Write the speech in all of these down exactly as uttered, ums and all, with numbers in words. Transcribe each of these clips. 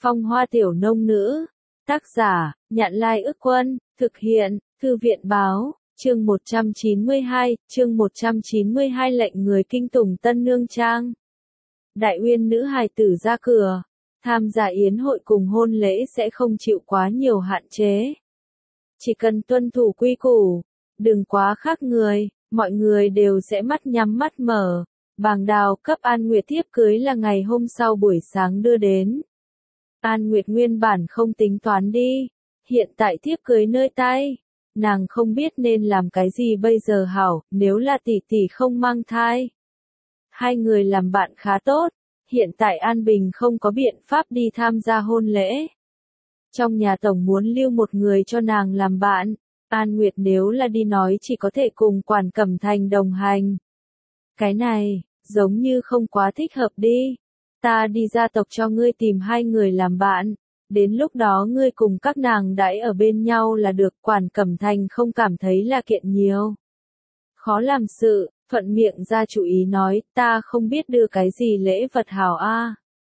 Phong hoa tiểu nông nữ. Tác giả, Nhạn Lai Ức Quân, thực hiện, Thư viện báo, chương một trăm chín mươi hai, chương một trăm chín mươi hai lệnh người kinh tủng Tân Nương Trang. Đại uyên nữ hài tử ra cửa, tham gia yến hội cùng hôn lễ sẽ không chịu quá nhiều hạn chế. Chỉ cần tuân thủ quy củ, đừng quá khác người, mọi người đều sẽ mắt nhắm mắt mở. Bàng Đào cấp An Nguyệt thiếp cưới là ngày hôm sau buổi sáng đưa đến. An Nguyệt nguyên bản không tính toán đi, hiện tại thiếp cưới nơi tay, nàng không biết nên làm cái gì bây giờ hảo, nếu là tỷ tỷ không mang thai. Hai người làm bạn khá tốt, hiện tại An Bình không có biện pháp đi tham gia hôn lễ. Trong nhà tổng muốn lưu một người cho nàng làm bạn, An Nguyệt nếu là đi nói chỉ có thể cùng Quản Cẩm Thành đồng hành. Cái này, giống như không quá thích hợp đi. Ta đi gia tộc cho ngươi tìm hai người làm bạn, đến lúc đó ngươi cùng các nàng đãi ở bên nhau là được. Quản Cẩm Thành không cảm thấy là kiện nhiều. Khó làm sự, thuận miệng ra chủ ý nói, ta không biết đưa cái gì lễ vật hảo a.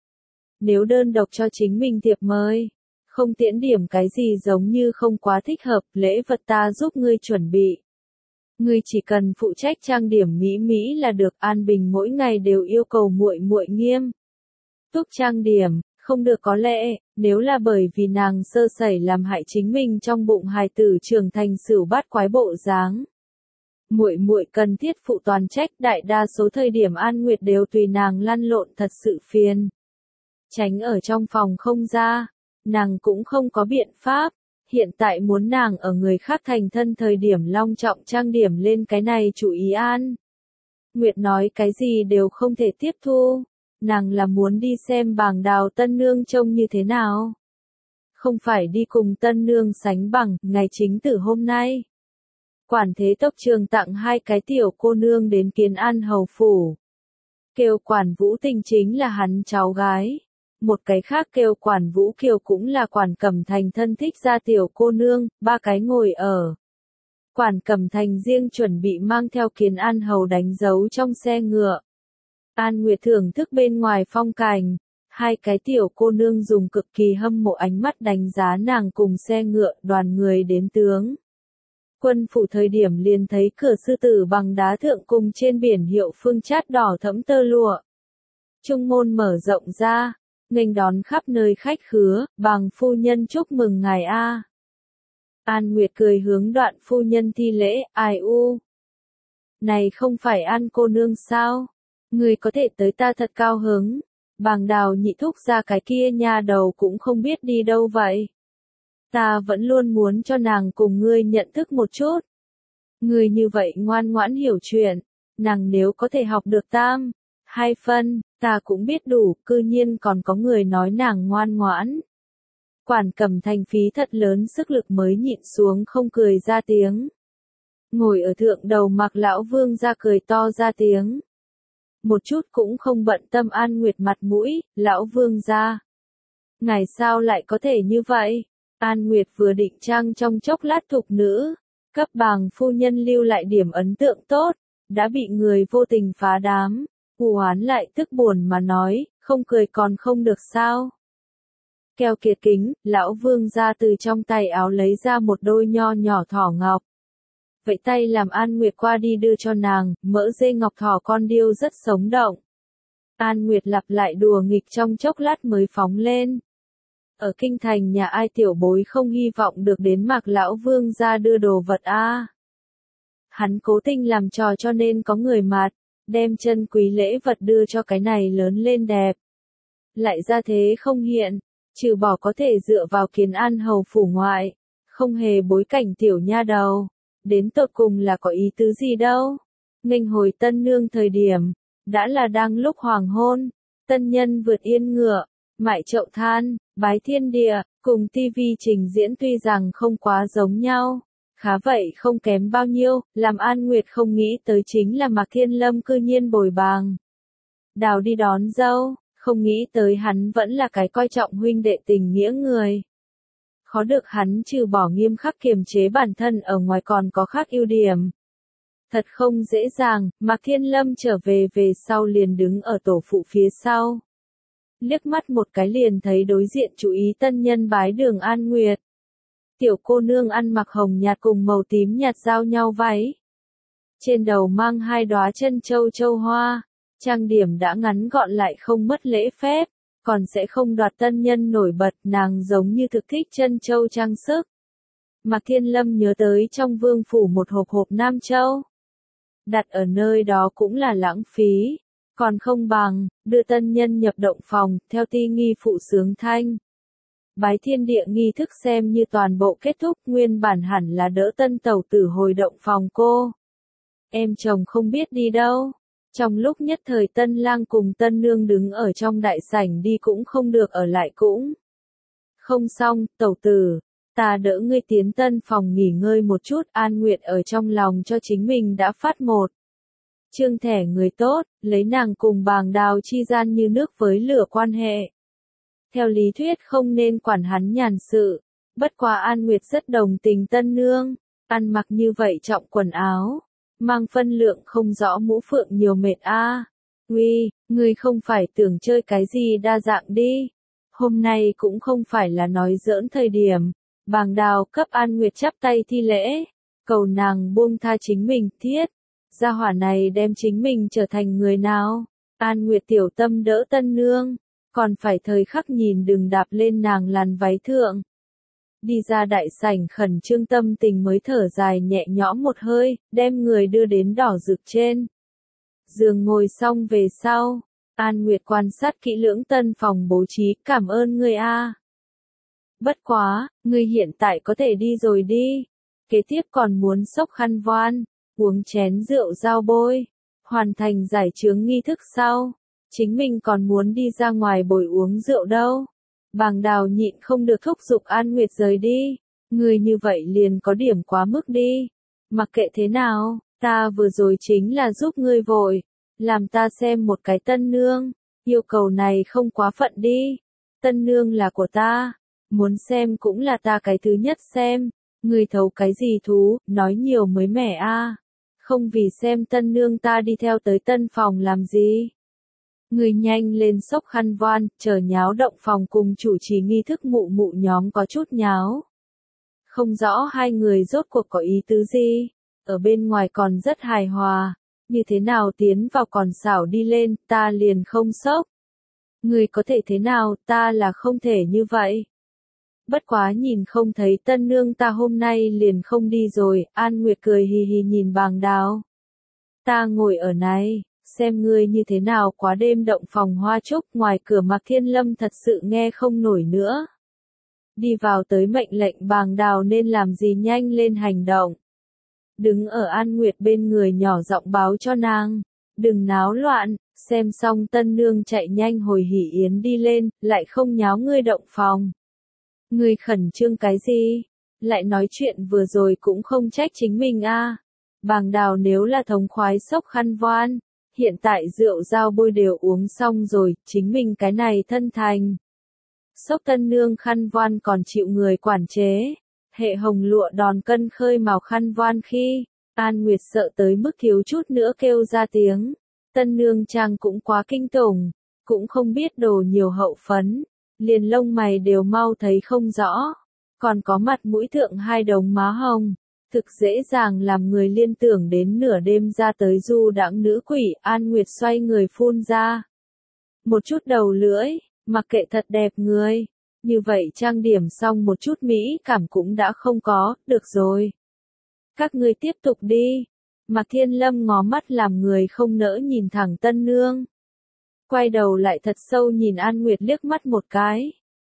Nếu đơn độc cho chính mình thiệp mời, không tiễn điểm cái gì giống như không quá thích hợp, lễ vật ta giúp ngươi chuẩn bị. Ngươi chỉ cần phụ trách trang điểm mỹ mỹ là được. An Bình mỗi ngày đều yêu cầu muội muội nghiêm túc trang điểm, không được có lẽ, nếu là bởi vì nàng sơ sẩy làm hại chính mình trong bụng hài tử trưởng thành sửu bát quái bộ dáng. Muội muội cần thiết phụ toàn trách, đại đa số thời điểm An Nguyệt đều tùy nàng lăn lộn thật sự phiền. Tránh ở trong phòng không ra, nàng cũng không có biện pháp. Hiện tại muốn nàng ở người khác thành thân thời điểm long trọng trang điểm lên cái này chủ ý An Nguyệt nói cái gì đều không thể tiếp thu, nàng là muốn đi xem Bàng Đào tân nương trông như thế nào. Không phải đi cùng tân nương sánh bằng. Ngày chính tử hôm nay, Quản Thế Tốc Trường tặng hai cái tiểu cô nương đến Kiến An hầu phủ. Kêu Quản Vũ Tình chính là hắn cháu gái. Một cái khác kêu Quản Vũ Kiều cũng là Quản Cẩm Thành thân thích gia tiểu cô nương, ba cái ngồi ở. Quản Cẩm Thành riêng chuẩn bị mang theo Kiến An hầu đánh dấu trong xe ngựa. An Nguyệt thưởng thức bên ngoài phong cảnh, hai cái tiểu cô nương dùng cực kỳ hâm mộ ánh mắt đánh giá nàng cùng xe ngựa. Đoàn người đến tướng quân phủ thời điểm liền thấy cửa sư tử bằng đá thượng cùng trên biển hiệu phương chát đỏ thẫm tơ lụa. Trung môn mở rộng ra, nghênh đón khắp nơi khách khứa. Bàng phu nhân chúc mừng ngài a. An Nguyệt cười hướng Đoạn phu nhân thi lễ, ai u. Này không phải An cô nương sao? Người có thể tới ta thật cao hứng. Bàng Đào nhị thúc ra cái kia nha đầu cũng không biết đi đâu vậy. Ta vẫn luôn muốn cho nàng cùng ngươi nhận thức một chút. Ngươi như vậy ngoan ngoãn hiểu chuyện, nàng nếu có thể học được tam, hai phân, ta cũng biết đủ. Cư nhiên còn có người nói nàng ngoan ngoãn. Quản Cẩm Thành phí thật lớn sức lực mới nhịn xuống không cười ra tiếng. Ngồi ở thượng đầu Mặc lão vương ra cười to ra tiếng. Một chút cũng không bận tâm An Nguyệt mặt mũi. Lão vương ra, ngài sao lại có thể như vậy? An Nguyệt vừa định trang trong chốc lát thục nữ, cấp Bàng phu nhân lưu lại điểm ấn tượng tốt, đã bị người vô tình phá đám. Hù hoán lại tức buồn mà nói, không cười còn không được sao? Keo kiệt kính. Lão vương ra từ trong tay áo lấy ra một đôi nho nhỏ thỏ ngọc. Vậy tay làm An Nguyệt qua đi đưa cho nàng, mỡ dê ngọc thỏ con điêu rất sống động. An Nguyệt lặp lại đùa nghịch trong chốc lát mới phóng lên. Ở kinh thành nhà ai tiểu bối không hy vọng được đến Mạc lão vương ra đưa đồ vật a. À. Hắn cố tình làm trò cho nên có người mặt, đem chân quý lễ vật đưa cho cái này lớn lên đẹp. Lại ra thế không hiện, trừ bỏ có thể dựa vào Kiến An hầu phủ ngoại, không hề bối cảnh tiểu nha đầu. Đến tột cùng là có ý tứ gì đâu. Nghênh hồi tân nương thời điểm, đã là đang lúc hoàng hôn, tân nhân vượt yên ngựa, mại chậu than, bái thiên địa, cùng tivi trình diễn tuy rằng không quá giống nhau, khá vậy không kém bao nhiêu. Làm An Nguyệt không nghĩ tới chính là Mạc Thiên Lâm cư nhiên bồi Bàng Đào đi đón dâu, không nghĩ tới hắn vẫn là cái coi trọng huynh đệ tình nghĩa người. Khó được hắn trừ bỏ nghiêm khắc kiềm chế bản thân ở ngoài còn có khác ưu điểm. Thật không dễ dàng. Mạc Thiên Lâm trở về về sau liền đứng ở tổ phụ phía sau. liếc mắt một cái liền thấy đối diện chú ý tân nhân bái đường An Nguyệt. Tiểu cô nương ăn mặc hồng nhạt cùng màu tím nhạt giao nhau váy. Trên đầu mang hai đóa chân châu châu hoa, trang điểm đã ngắn gọn lại không mất lễ phép, còn sẽ không đoạt tân nhân nổi bật, nàng giống như thực thích chân châu trang sức. Mạc Thiên Lâm nhớ tới trong vương phủ một hộp hộp nam châu. Đặt ở nơi đó cũng là lãng phí, còn không bằng, đưa tân nhân nhập động phòng, theo ti nghi phụ sướng thanh. Bái thiên địa nghi thức xem như toàn bộ kết thúc, nguyên bản hẳn là đỡ tân tẩu tử hồi động phòng cô. Em chồng không biết đi đâu. Trong lúc nhất thời tân lang cùng tân nương đứng ở trong đại sảnh đi cũng không được ở lại cũng. Không xong, tẩu tử, ta đỡ ngươi tiến tân phòng nghỉ ngơi một chút. An Nguyệt ở trong lòng cho chính mình đã phát một chương thẻ người tốt, lấy nàng cùng Bàng Đào chi gian như nước với lửa quan hệ. Theo lý thuyết không nên quản hắn nhàn sự, bất quá An Nguyệt rất đồng tình tân nương, ăn mặc như vậy trọng quần áo, mang phân lượng không rõ mũ phượng nhiều mệt a. À. Uy, ngươi không phải tưởng chơi cái gì đa dạng đi. Hôm nay cũng không phải là nói giỡn thời điểm. Bàng Đào cấp An Nguyệt chắp tay thi lễ, cầu nàng buông tha chính mình, thiết. Gia hỏa này đem chính mình trở thành người nào? An Nguyệt tiểu tâm đỡ tân nương, còn phải thời khắc nhìn đừng đạp lên nàng làn váy thượng. Đi ra đại sảnh khẩn trương tâm tình mới thở dài nhẹ nhõm một hơi, đem người đưa đến đỏ rực trên. Giường ngồi xong về sau, An Nguyệt quan sát kỹ lưỡng tân phòng bố trí, cảm ơn người a. Bất quá, người hiện tại có thể đi rồi đi. Kế tiếp còn muốn xốc khăn voan, uống chén rượu giao bôi, hoàn thành giải chướng nghi thức sau. Chính mình còn muốn đi ra ngoài bồi uống rượu đâu. Bàng Đào nhịn không được thúc giục An Nguyệt rời đi. Người như vậy liền có điểm quá mức đi. Mặc kệ thế nào, ta vừa rồi chính là giúp ngươi vội. Làm ta xem một cái tân nương. Yêu cầu này không quá phận đi. Tân nương là của ta. Muốn xem cũng là ta cái thứ nhất xem. Ngươi thấu cái gì thú, nói nhiều mới mẻ a. À. Không vì xem tân nương ta đi theo tới tân phòng làm gì. Người nhanh lên xốc khăn voan, chờ nháo động phòng cùng chủ trì nghi thức mụ mụ nhóm có chút nháo. Không rõ hai người rốt cuộc có ý tứ gì, ở bên ngoài còn rất hài hòa, như thế nào tiến vào còn xảo đi lên, ta liền không sốc. Người có thể thế nào, ta là không thể như vậy. Bất quá nhìn không thấy tân nương ta hôm nay liền không đi rồi, An Nguyệt cười hì hì nhìn Bàng Đào. Ta ngồi ở này. Xem ngươi như thế nào quá đêm động phòng hoa trúc, ngoài cửa Mạc Thiên Lâm thật sự nghe không nổi nữa. Đi vào tới mệnh lệnh Bàng Đào nên làm gì nhanh lên hành động. Đứng ở An Nguyệt bên người nhỏ giọng báo cho nàng, đừng náo loạn, xem xong tân nương chạy nhanh hồi hỉ yến đi lên, lại không nháo ngươi động phòng. Ngươi khẩn trương cái gì? Lại nói chuyện vừa rồi cũng không trách chính mình a. À. Bàng Đào nếu là thống khoái xốc khăn voan. Hiện tại rượu giao bôi đều uống xong rồi, chính mình cái này thân thành. Xốc tân nương khăn voan còn chịu người quản chế. Hệ hồng lụa đòn cân khơi màu khăn voan khi, An Nguyệt sợ tới mức thiếu chút nữa kêu ra tiếng. Tân nương trang cũng quá kinh tủng, cũng không biết đồ nhiều hậu phấn, liền lông mày đều mau thấy không rõ. Còn có mặt mũi thượng hai đống má hồng. Thực dễ dàng làm người liên tưởng đến nửa đêm ra tới du đãng nữ quỷ. An Nguyệt xoay người phun ra một chút đầu lưỡi, mặc kệ thật đẹp người. Như vậy trang điểm xong một chút mỹ cảm cũng đã không có, được rồi. Các ngươi tiếp tục đi. Mạc Thiên Lâm ngó mắt làm người không nỡ nhìn thẳng tân nương. Quay đầu lại thật sâu nhìn An Nguyệt liếc mắt một cái.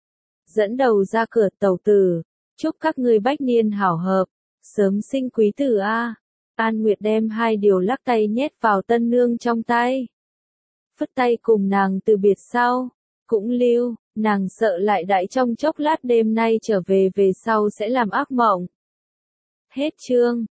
Dẫn đầu ra cửa tẩu tử, chúc các ngươi bách niên hảo hợp. Sớm sinh quý tử a. An Nguyệt đem hai điều lắc tay nhét vào tân nương trong tay. Phất tay cùng nàng từ biệt sau. Cũng lưu, nàng sợ lại đãi trong chốc lát đêm nay trở về về sau sẽ làm ác mộng. Hết chương.